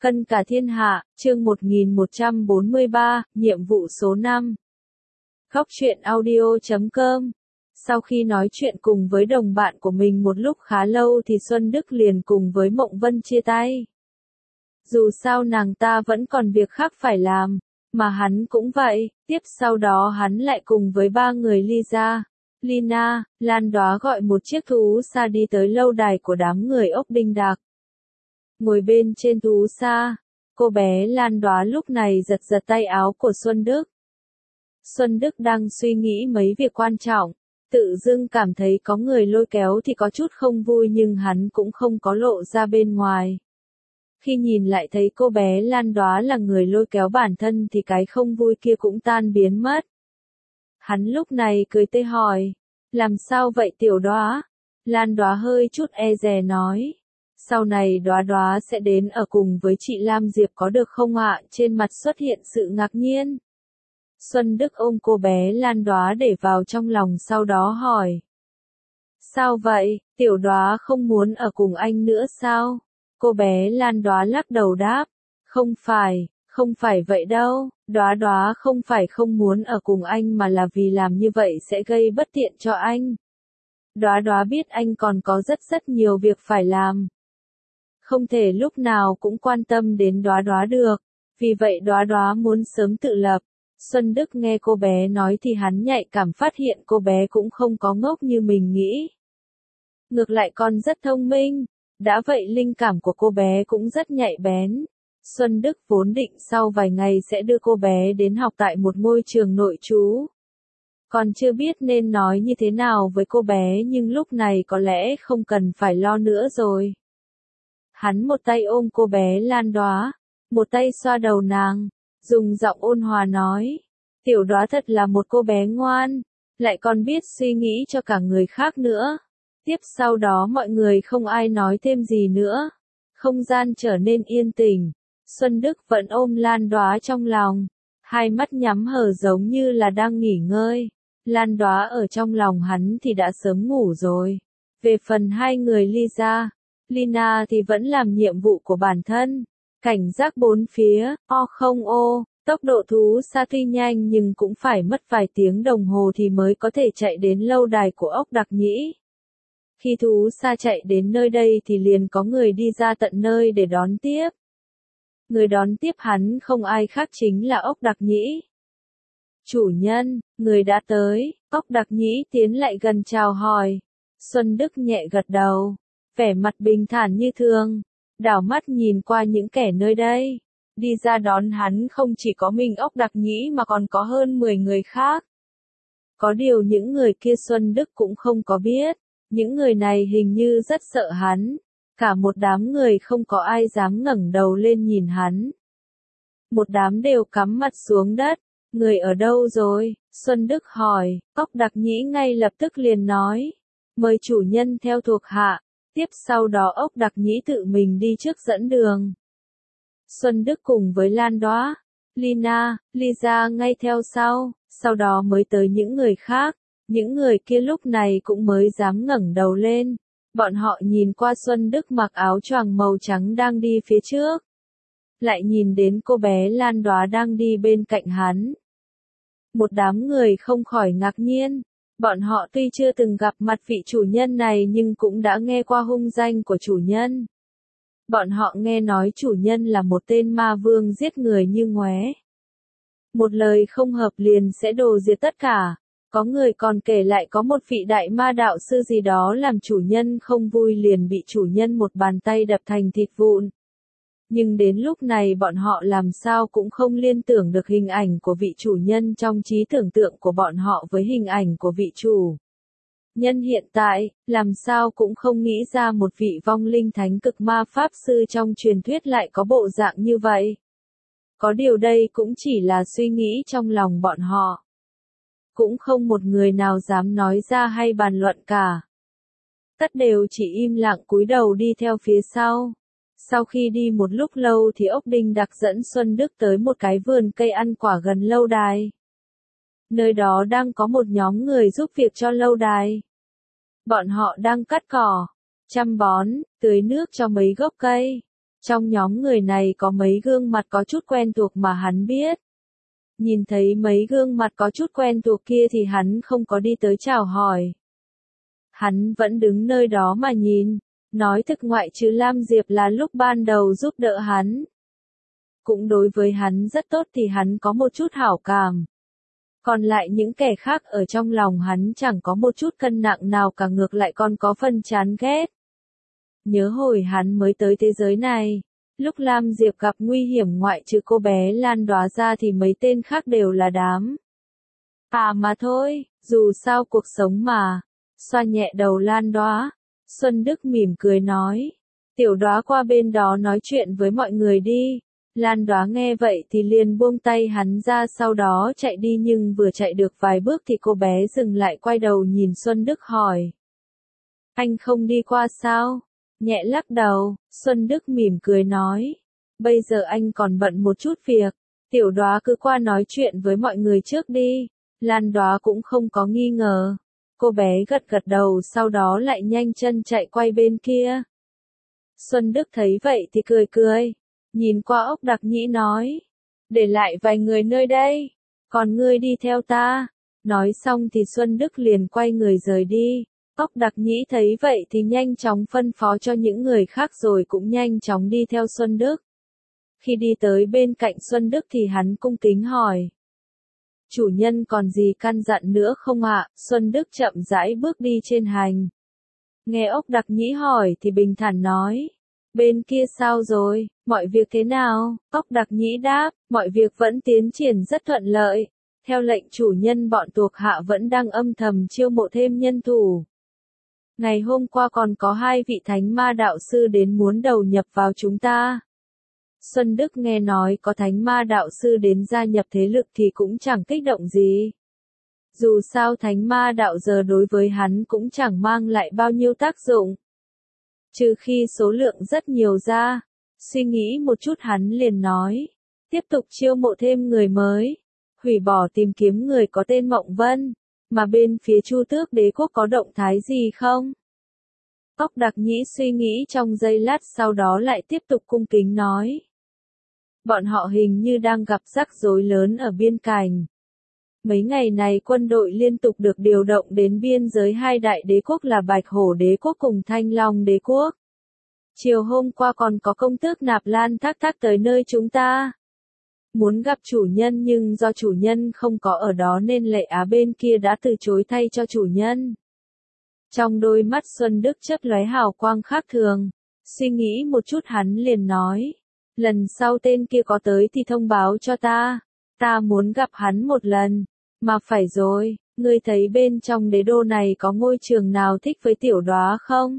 Cân cả thiên hạ, chương 1143, nhiệm vụ số 5. Góc truyện audio.com. Sau khi nói chuyện cùng với đồng bạn của mình một lúc khá lâu thì Xuân Đức liền cùng với Mộng Vân chia tay. Dù sao nàng ta vẫn còn việc khác phải làm, mà hắn cũng vậy. Tiếp sau đó hắn lại cùng với ba người Lisa, Lina, Lan Đóa gọi một chiếc thú xa đi tới lâu đài của đám người ốc đinh đạc. Ngồi bên trên thú xa, cô bé Lan Đóa lúc này giật giật tay áo của Xuân Đức. Xuân Đức đang suy nghĩ mấy việc quan trọng, tự dưng cảm thấy có người lôi kéo thì có chút không vui nhưng hắn cũng không có lộ ra bên ngoài. Khi nhìn lại thấy cô bé Lan Đóa là người lôi kéo bản thân thì cái không vui kia cũng tan biến mất. Hắn lúc này cười tươi hỏi, làm sao vậy tiểu Đóa? Lan Đóa hơi chút e dè nói. Sau này Đóa Đóa sẽ đến ở cùng với chị Lam Diệp có được không ạ? Trên mặt xuất hiện sự ngạc nhiên. Xuân Đức ôm cô bé Lan Đóa để vào trong lòng sau đó hỏi. Sao vậy, tiểu Đóa không muốn ở cùng anh nữa sao? Cô bé Lan Đóa lắc đầu đáp. Không phải vậy đâu, Đóa Đóa không phải không muốn ở cùng anh mà là vì làm như vậy sẽ gây bất tiện cho anh. Đóa Đóa biết anh còn có rất nhiều việc phải làm. Không thể lúc nào cũng quan tâm đến Đóa Đóa được, vì vậy Đóa Đóa muốn sớm tự lập. Xuân Đức nghe cô bé nói thì hắn nhạy cảm phát hiện cô bé cũng không có ngốc như mình nghĩ. Ngược lại còn rất thông minh, đã vậy linh cảm của cô bé cũng rất nhạy bén. Xuân Đức vốn định sau vài ngày sẽ đưa cô bé đến học tại một ngôi trường nội trú. Còn chưa biết nên nói như thế nào với cô bé nhưng lúc này có lẽ không cần phải lo nữa rồi. Hắn một tay ôm cô bé Lan Đóa, một tay xoa đầu nàng, dùng giọng ôn hòa nói, tiểu Đóa thật là một cô bé ngoan, lại còn biết suy nghĩ cho cả người khác nữa. Tiếp sau đó mọi người không ai nói thêm gì nữa, không gian trở nên yên tĩnh. Xuân Đức vẫn ôm Lan Đóa trong lòng, hai mắt nhắm hờ giống như là đang nghỉ ngơi. Lan Đóa ở trong lòng hắn thì đã sớm ngủ rồi. Về phần hai người Lisa, Lina thì vẫn làm nhiệm vụ của bản thân, cảnh giác bốn phía, tốc độ thú xa tuy nhanh nhưng cũng phải mất vài tiếng đồng hồ thì mới có thể chạy đến lâu đài của ốc đặc nhĩ. Khi thú xa chạy đến nơi đây thì liền có người đi ra tận nơi để đón tiếp. Người đón tiếp hắn không ai khác chính là ốc đặc nhĩ. Chủ nhân, người đã tới, ốc đặc nhĩ tiến lại gần chào hỏi. Xuân Đức nhẹ gật đầu, vẻ mặt bình thản như thường, đảo mắt nhìn qua những kẻ nơi đây. Đi ra đón hắn không chỉ có mình ốc đặc nhĩ mà còn có hơn 10 người khác. Có điều những người kia Xuân Đức cũng không có biết, những người này hình như rất sợ hắn. Cả một đám người không có ai dám ngẩng đầu lên nhìn hắn. Một đám đều cắm mặt xuống đất. Người ở đâu rồi? Xuân Đức hỏi. Ốc đặc nhĩ ngay lập tức liền nói. Mời chủ nhân theo thuộc hạ. Tiếp sau đó ốc đặc nhĩ tự mình đi trước dẫn đường. Xuân Đức cùng với Lan Đóa, Lina, Lisa ngay theo sau đó mới tới những người khác. Những người kia lúc này cũng mới dám ngẩng đầu lên. Bọn họ nhìn qua Xuân Đức mặc áo choàng màu trắng đang đi phía trước. Lại nhìn đến cô bé Lan Đóa đang đi bên cạnh hắn. Một đám người không khỏi ngạc nhiên. Bọn họ tuy chưa từng gặp mặt vị chủ nhân này nhưng cũng đã nghe qua hung danh của chủ nhân. Bọn họ nghe nói chủ nhân là một tên ma vương giết người như ngoé. Một lời không hợp liền sẽ đồ diệt tất cả. Có người còn kể lại có một vị đại ma đạo sư gì đó làm chủ nhân không vui liền bị chủ nhân một bàn tay đập thành thịt vụn. Nhưng đến lúc này bọn họ làm sao cũng không liên tưởng được hình ảnh của vị chủ nhân trong trí tưởng tượng của bọn họ với hình ảnh của vị chủ nhân hiện tại, làm sao cũng không nghĩ ra một vị vong linh thánh cực ma pháp sư trong truyền thuyết lại có bộ dạng như vậy. Có điều đây cũng chỉ là suy nghĩ trong lòng bọn họ. Cũng không một người nào dám nói ra hay bàn luận cả. Tất đều chỉ im lặng cúi đầu đi theo phía sau. Sau khi đi một lúc lâu thì ốc đinh đặc dẫn Xuân Đức tới một cái vườn cây ăn quả gần lâu đài. Nơi đó đang có một nhóm người giúp việc cho lâu đài. Bọn họ đang cắt cỏ, chăm bón, tưới nước cho mấy gốc cây. Trong nhóm người này có mấy gương mặt có chút quen thuộc mà hắn biết. Nhìn thấy mấy gương mặt có chút quen thuộc kia thì hắn không có đi tới chào hỏi. Hắn vẫn đứng nơi đó mà nhìn, nói thực ngoại trừ Lam Diệp là lúc ban đầu giúp đỡ hắn. Cũng đối với hắn rất tốt thì hắn có một chút hảo cảm. Còn lại những kẻ khác ở trong lòng hắn chẳng có một chút cân nặng nào cả, ngược lại còn có phần chán ghét. Nhớ hồi hắn mới tới thế giới này, lúc Lam Diệp gặp nguy hiểm ngoại trừ cô bé Lan Đóa ra thì mấy tên khác đều là đám mà thôi, dù sao cuộc sống mà. Xoa nhẹ đầu Lan Đóa, Xuân Đức mỉm cười nói, Tiểu Đóa qua bên đó nói chuyện với mọi người đi. Lan Đóa nghe vậy thì liền buông tay hắn ra, sau đó chạy đi, nhưng vừa chạy được vài bước thì cô bé dừng lại, quay đầu nhìn Xuân Đức hỏi. Anh không đi qua sao? Nhẹ lắc đầu, Xuân Đức mỉm cười nói. Bây giờ anh còn bận một chút việc, Tiểu Đóa cứ qua nói chuyện với mọi người trước đi. Lan Đóa cũng không có nghi ngờ. Cô bé gật gật đầu, sau đó lại nhanh chân chạy quay bên kia. Xuân Đức thấy vậy thì cười cười. Nhìn qua Ốc Đặc Nhĩ nói. Để lại vài người nơi đây. Còn ngươi đi theo ta. Nói xong thì Xuân Đức liền quay người rời đi. Ốc Đặc Nhĩ thấy vậy thì nhanh chóng phân phó cho những người khác rồi cũng nhanh chóng đi theo Xuân Đức. Khi đi tới bên cạnh Xuân Đức thì hắn cung kính hỏi. Chủ nhân còn gì căn dặn nữa không ạ? Xuân Đức chậm rãi bước đi trên hành. Nghe Ốc Đặc Nhĩ hỏi thì bình thản nói. Bên kia sao rồi, mọi việc thế nào? Ốc Đặc Nhĩ đáp, mọi việc vẫn tiến triển rất thuận lợi. Theo lệnh chủ nhân, bọn thuộc hạ vẫn đang âm thầm chiêu mộ thêm nhân thủ. Ngày hôm qua còn có 2 vị thánh ma đạo sư đến muốn đầu nhập vào chúng ta. Xuân Đức nghe nói có thánh ma đạo sư đến gia nhập thế lực thì cũng chẳng kích động gì. Dù sao thánh ma đạo giờ đối với hắn cũng chẳng mang lại bao nhiêu tác dụng. Trừ khi số lượng rất nhiều ra. Suy nghĩ một chút hắn liền nói. Tiếp tục chiêu mộ thêm người mới. Hủy bỏ tìm kiếm người có tên Mộng Vân. Mà bên phía Chu Tước Đế quốc có động thái gì không? Ốc Đặc Nhĩ suy nghĩ trong giây lát, sau đó lại tiếp tục cung kính nói. Bọn họ hình như đang gặp rắc rối lớn ở biên cảnh. Mấy ngày này quân đội liên tục được điều động đến biên giới 2 đại đế quốc là Bạch Hổ Đế quốc cùng Thanh Long Đế quốc. Chiều hôm qua còn có công tước Nạp Lan Thác Thác tới nơi chúng ta. Muốn gặp chủ nhân, nhưng do chủ nhân không có ở đó nên Lệ Á bên kia đã từ chối thay cho chủ nhân. Trong đôi mắt Xuân Đức chớp lóe hào quang khác thường. Suy nghĩ một chút hắn liền nói. Lần sau tên kia có tới thì thông báo cho ta. Ta muốn gặp hắn một lần. Mà phải rồi, ngươi thấy bên trong đế đô này có ngôi trường nào thích với Tiểu Đóa không?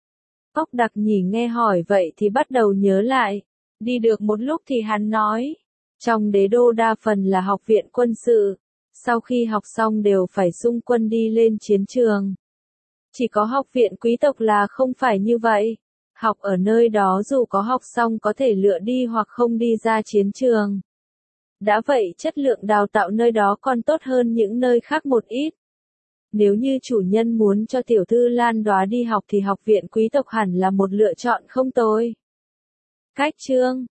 Ốc Đặc Nhĩ nghe hỏi vậy thì bắt đầu nhớ lại. Đi được một lúc thì hắn nói. Trong đế đô đa phần là học viện quân sự. Sau khi học xong đều phải xung quân đi lên chiến trường. Chỉ có học viện quý tộc là không phải như vậy. Học ở nơi đó dù có học xong có thể lựa đi hoặc không đi ra chiến trường. Đã vậy chất lượng đào tạo nơi đó còn tốt hơn những nơi khác một ít. Nếu như chủ nhân muốn cho tiểu thư Lan Đóa đi học thì học viện quý tộc hẳn là một lựa chọn không tồi. Cách chương